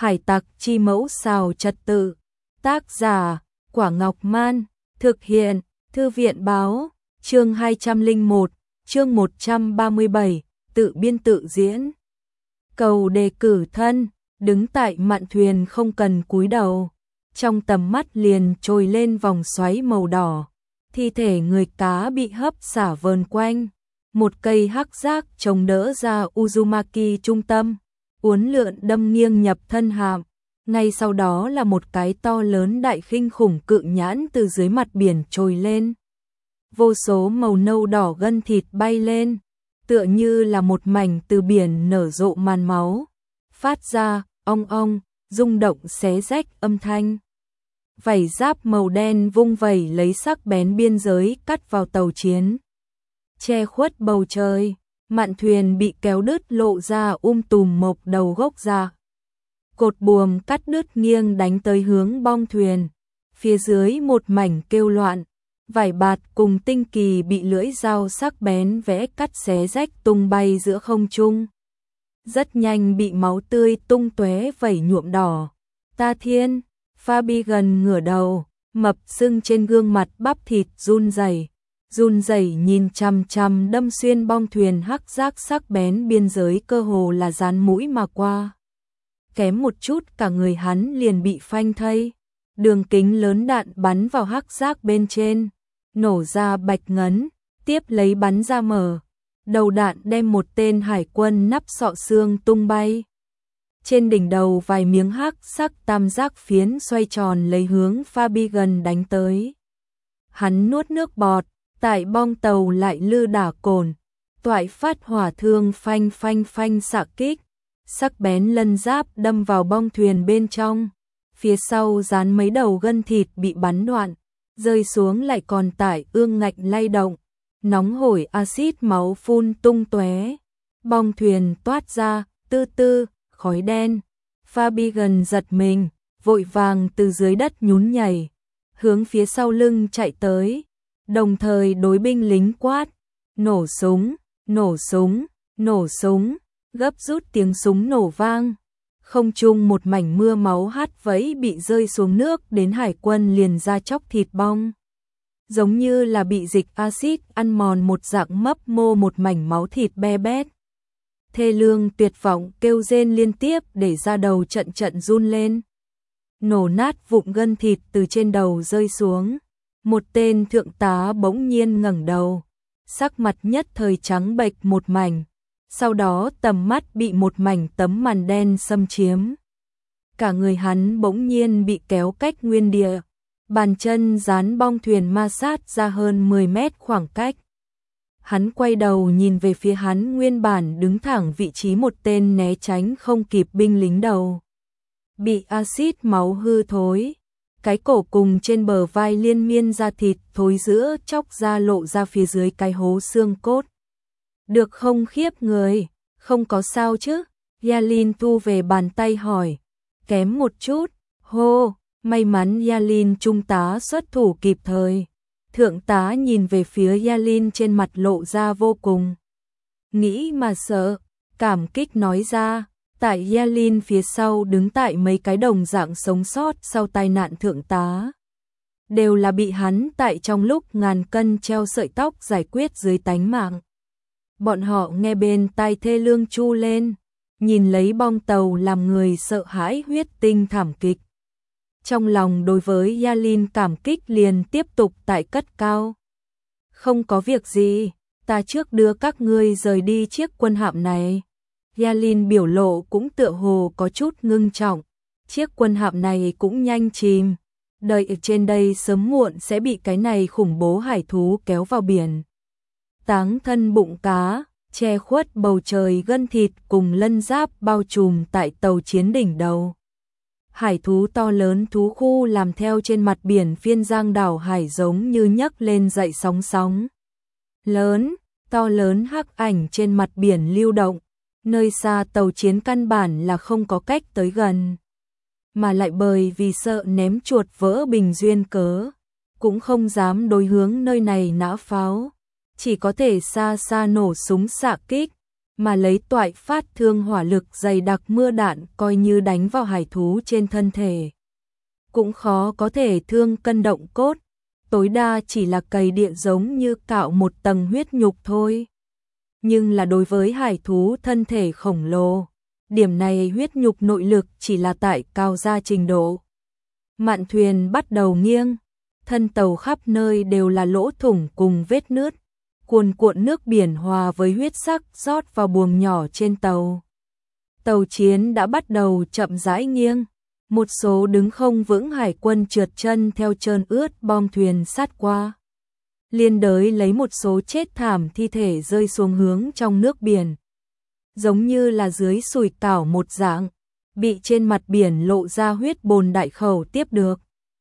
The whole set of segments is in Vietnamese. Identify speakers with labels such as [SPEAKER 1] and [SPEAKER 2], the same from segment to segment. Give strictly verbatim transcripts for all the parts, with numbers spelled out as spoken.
[SPEAKER 1] Hải tặc chi mẫu xào trật tự. Tác giả Quả Ngọc Man. Thực hiện Thư viện Báo. Chương hai trăm lẻ một, chương một trăm ba mươi bảy, tự biên tự diễn. Cầu đề cử thân, đứng tại mạn thuyền không cần cúi đầu. Trong tầm mắt liền trồi lên vòng xoáy màu đỏ. Thi thể người cá bị hấp xả vờn quanh. Một cây hắc giác chống đỡ ra Uzumaki trung tâm, uốn lượn đâm nghiêng nhập thân hạm. Ngay sau đó là một cái to lớn đại khinh khủng cự nhãn từ dưới mặt biển trồi lên. Vô số màu nâu đỏ gân thịt bay lên, tựa như là một mảnh từ biển nở rộ màn máu, phát ra ong ong, rung động xé rách âm thanh. Vảy giáp màu đen vung vẩy lấy sắc bén biên giới cắt vào tàu chiến, che khuất bầu trời. Mạn thuyền bị kéo đứt lộ ra um tùm mộc đầu gốc ra. Cột buồm cắt đứt nghiêng đánh tới hướng bong thuyền. Phía dưới một mảnh kêu loạn, vải bạt cùng tinh kỳ bị lưỡi dao sắc bén vẽ cắt xé rách tung bay giữa không trung. Rất nhanh bị máu tươi tung tóe vẩy nhuộm đỏ. Ta thiên, Fabian ngửa đầu, mập sưng trên gương mặt bắp thịt run rẩy. Run rẩy nhìn chằm chằm đâm xuyên bong thuyền hắc giác sắc bén biên giới cơ hồ là dán mũi mà qua. Kém một chút cả người hắn liền bị phanh thây. Đường kính lớn đạn bắn vào hắc giác bên trên, nổ ra bạch ngấn, tiếp lấy bắn ra mở. Đầu đạn đem một tên hải quân nắp sọ xương tung bay. Trên đỉnh đầu vài miếng hắc sắc tam giác phiến xoay tròn lấy hướng Fabian đánh tới. Hắn nuốt nước bọt, tại bong tàu lại lư đả cồn, toại phát hỏa thương phanh phanh phanh xạ kích, sắc bén lân giáp đâm vào bong thuyền bên trong. Phía sau dán mấy đầu gân thịt bị bắn đoạn, rơi xuống lại còn tải ương ngạnh lay động, nóng hổi axit máu phun tung tóe. Bong thuyền toát ra tư tư khói đen. Fabian giật mình, vội vàng từ dưới đất nhún nhảy, hướng phía sau lưng chạy tới, đồng thời đối binh lính quát: nổ súng, nổ súng, nổ súng. Gấp rút tiếng súng nổ vang, không trung một mảnh mưa máu hắt vẫy bị rơi xuống nước, đến hải quân liền ra chóc thịt bong, giống như là bị dịch axit ăn mòn một dạng, mấp mô một mảnh máu thịt be bét. Thê lương tuyệt vọng kêu rên liên tiếp để da đầu trận trận run lên. Nổ nát vụn gân thịt từ trên đầu rơi xuống. Một tên thượng tá bỗng nhiên ngẩng đầu, sắc mặt nhất thời trắng bệch một mảnh. Sau đó tầm mắt bị một mảnh tấm màn đen xâm chiếm. Cả người hắn bỗng nhiên bị kéo cách nguyên địa, bàn chân dán bong thuyền ma sát ra hơn mười mét khoảng cách. Hắn quay đầu nhìn về phía hắn nguyên bản đứng thẳng vị trí một tên né tránh không kịp binh lính đầu. Bị axit máu hư thối, cái cổ cùng trên bờ vai liên miên da thịt thối giữa chóc ra lộ ra phía dưới cái hố xương cốt. Được không khiếp người, không có sao chứ? Yalin thu về bàn tay hỏi. Kém một chút, hô, may mắn Yalin trung tá xuất thủ kịp thời. Thượng tá nhìn về phía Yalin trên mặt lộ ra vô cùng nghĩ mà sợ, cảm kích nói ra. Tại Yalin phía sau đứng tại mấy cái đồng dạng sống sót sau tai nạn thượng tá. Đều là bị hắn tại trong lúc ngàn cân treo sợi tóc giải quyết dưới tánh mạng. Bọn họ nghe bên tai thê lương chu lên, nhìn lấy bong tàu làm người sợ hãi huyết tinh thảm kịch. Trong lòng đối với Yalin cảm kích liền tiếp tục tại cất cao. Không có việc gì, ta trước đưa các ngươi rời đi chiếc quân hạm này. Yalin biểu lộ cũng tựa hồ có chút ngưng trọng. Chiếc quân hạm này cũng nhanh chìm, đợi ở trên đây sớm muộn sẽ bị cái này khủng bố hải thú kéo vào biển. Táng thân bụng cá, che khuất bầu trời gân thịt cùng lân giáp bao trùm tại tàu chiến đỉnh đầu. Hải thú to lớn thú khu làm theo trên mặt biển phiên giang đảo hải giống như nhấc lên dậy sóng sóng. Lớn, to lớn hắc ảnh trên mặt biển lưu động, nơi xa tàu chiến căn bản là không có cách tới gần. Mà lại bởi vì sợ ném chuột vỡ bình duyên cớ, cũng không dám đối hướng nơi này nã pháo. Chỉ có thể xa xa nổ súng xạ kích, mà lấy toại phát thương hỏa lực dày đặc mưa đạn coi như đánh vào hải thú trên thân thể. Cũng khó có thể thương cân động cốt, tối đa chỉ là cày điện giống như cạo một tầng huyết nhục thôi. Nhưng là đối với hải thú thân thể khổng lồ, điểm này huyết nhục nội lực chỉ là tại cao gia trình độ. Mạn thuyền bắt đầu nghiêng, thân tàu khắp nơi đều là lỗ thủng cùng vết nứt, cuồn cuộn nước biển hòa với huyết sắc rót vào buồng nhỏ trên tàu. Tàu chiến đã bắt đầu chậm rãi nghiêng, một số đứng không vững hải quân trượt chân theo trơn ướt bom thuyền sát qua. Liên đới lấy một số chết thảm thi thể rơi xuống hướng trong nước biển. Giống như là dưới sùi cảo một dạng, bị trên mặt biển lộ ra huyết bồn đại khẩu tiếp được.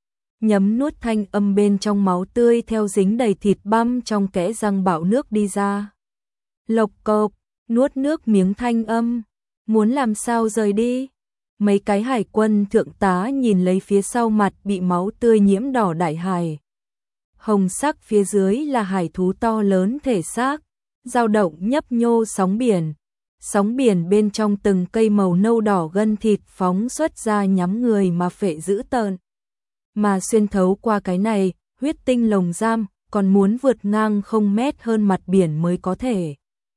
[SPEAKER 1] Nhấm nuốt thanh âm bên trong máu tươi theo dính đầy thịt băm trong kẽ răng bạo nước đi ra. Lộc cộp, nuốt nước miếng thanh âm, muốn làm sao rời đi. Mấy cái hải quân thượng tá nhìn lấy phía sau mặt bị máu tươi nhiễm đỏ đại hải. Hồng sắc phía dưới là hải thú to lớn thể xác, dao động nhấp nhô sóng biển. Sóng biển bên trong từng cây màu nâu đỏ gân thịt phóng xuất ra nhắm người mà phệ dữ tợn. Mà xuyên thấu qua cái này, huyết tinh lồng giam, còn muốn vượt ngang không mét hơn mặt biển mới có thể.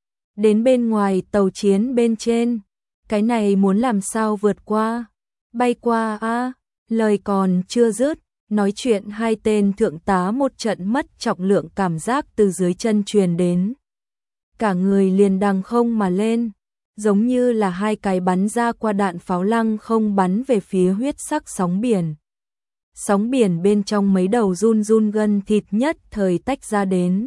[SPEAKER 1] Đến bên ngoài tàu chiến bên trên, cái này muốn làm sao vượt qua, bay qua a à, lời còn chưa dứt, nói chuyện hai tên thượng tá một trận mất trọng lượng cảm giác từ dưới chân truyền đến. Cả người liền đằng không mà lên, giống như là hai cái bắn ra qua đạn pháo lăng không bắn về phía huyết sắc sóng biển. Sóng biển bên trong mấy đầu run run gân thịt nhất thời tách ra đến.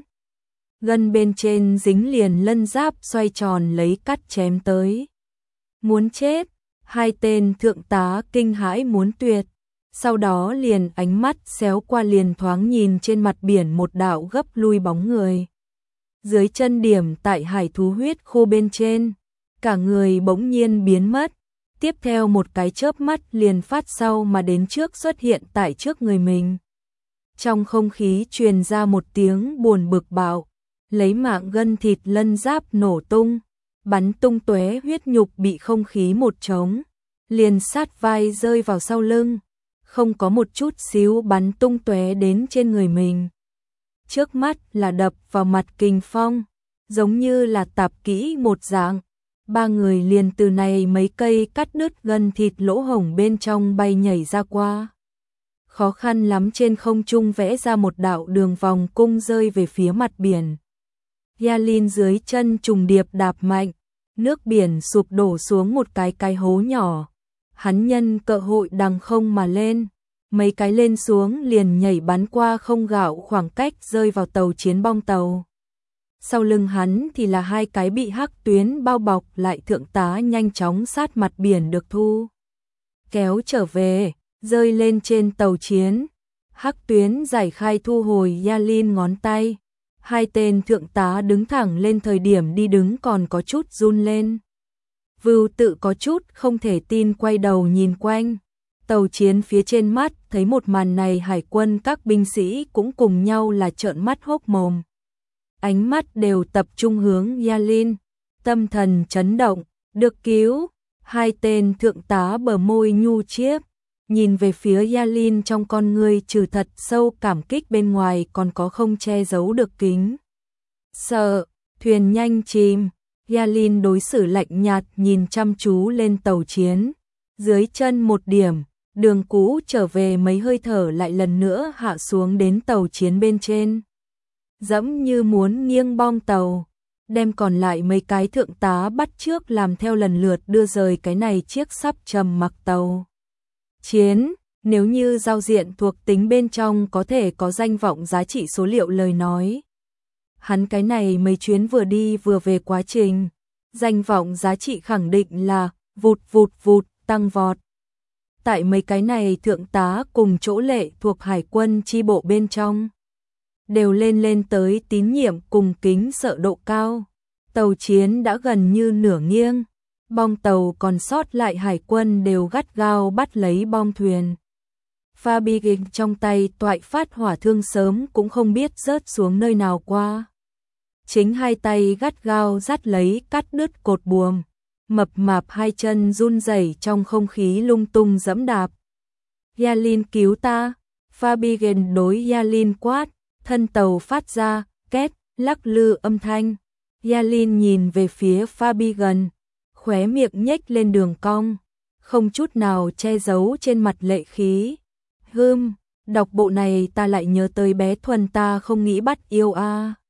[SPEAKER 1] Gân bên trên dính liền lân giáp xoay tròn lấy cắt chém tới. Muốn chết, hai tên thượng tá kinh hãi muốn tuyệt. Sau đó liền ánh mắt xéo qua liền thoáng nhìn trên mặt biển một đạo gấp lui bóng người. Dưới chân điểm tại hải thú huyết khô bên trên, cả người bỗng nhiên biến mất. Tiếp theo một cái chớp mắt liền phát sau mà đến trước xuất hiện tại trước người mình. Trong không khí truyền ra một tiếng buồn bực bạo, lấy mạng gân thịt lân giáp nổ tung, bắn tung tóe huyết nhục bị không khí một trống, liền sát vai rơi vào sau lưng, không có một chút xíu bắn tung tóe đến trên người mình. Trước mắt là đập vào mặt kình phong, giống như là tạp kỹ một dạng. Ba người liền từ này mấy cây cắt đứt gân thịt lỗ hổng bên trong bay nhảy ra qua. Khó khăn lắm trên không trung vẽ ra một đạo đường vòng cung rơi về phía mặt biển. Yalin dưới chân trùng điệp đạp mạnh, nước biển sụp đổ xuống một cái cái hố nhỏ. Hắn nhân cơ hội đằng không mà lên, mấy cái lên xuống liền nhảy bắn qua không gạo khoảng cách rơi vào tàu chiến bong tàu. Sau lưng hắn thì là hai cái bị hắc tuyến bao bọc lại thượng tá nhanh chóng sát mặt biển được thu. Kéo trở về, rơi lên trên tàu chiến. Hắc tuyến giải khai thu hồi Yalin ngón tay. Hai tên thượng tá đứng thẳng lên thời điểm đi đứng còn có chút run lên. Vưu tự có chút không thể tin quay đầu nhìn quanh. Tàu chiến phía trên mắt thấy một màn này hải quân các binh sĩ cũng cùng nhau là trợn mắt hốc mồm. Ánh mắt đều tập trung hướng Yalin, tâm thần chấn động, được cứu. Hai tên thượng tá bờ môi nhu chiếc, nhìn về phía Yalin trong con ngươi trừ thật sâu cảm kích bên ngoài còn có không che giấu được kính sợ. Thuyền nhanh chìm, Yalin đối xử lạnh nhạt nhìn chăm chú lên tàu chiến. Dưới chân một điểm, đường cũ trở về mấy hơi thở lại lần nữa hạ xuống đến tàu chiến bên trên. Dẫm như muốn nghiêng bom tàu, đem còn lại mấy cái thượng tá bắt trước làm theo lần lượt đưa rời cái này chiếc sắp trầm mặc tàu chiến. Nếu như giao diện thuộc tính bên trong có thể có danh vọng giá trị số liệu lời nói, hắn cái này mấy chuyến vừa đi vừa về quá trình, danh vọng giá trị khẳng định là vụt vụt vụt tăng vọt. Tại mấy cái này thượng tá cùng chỗ lệ thuộc hải quân chi bộ bên trong, đều lên lên tới tín nhiệm cùng kính sợ độ cao. Tàu chiến đã gần như nửa nghiêng, bong tàu còn sót lại hải quân đều gắt gao bắt lấy bong thuyền. Fabian trong tay toại phát hỏa thương sớm cũng không biết rớt xuống nơi nào qua. chính hai tay gắt gao dắt lấy cắt đứt cột buồm, mập mạp hai chân run rẩy trong không khí lung tung giẫm đạp. Yalin cứu ta, Fabian đối Yalin quát, thân tàu phát ra, két, lắc lư âm thanh. Yalin nhìn về phía Fabian, khóe miệng nhếch lên đường cong, không chút nào che giấu trên mặt lệ khí. Hừm, đọc bộ này ta lại nhớ tới bé Thuần ta không nghĩ bắt yêu a. À.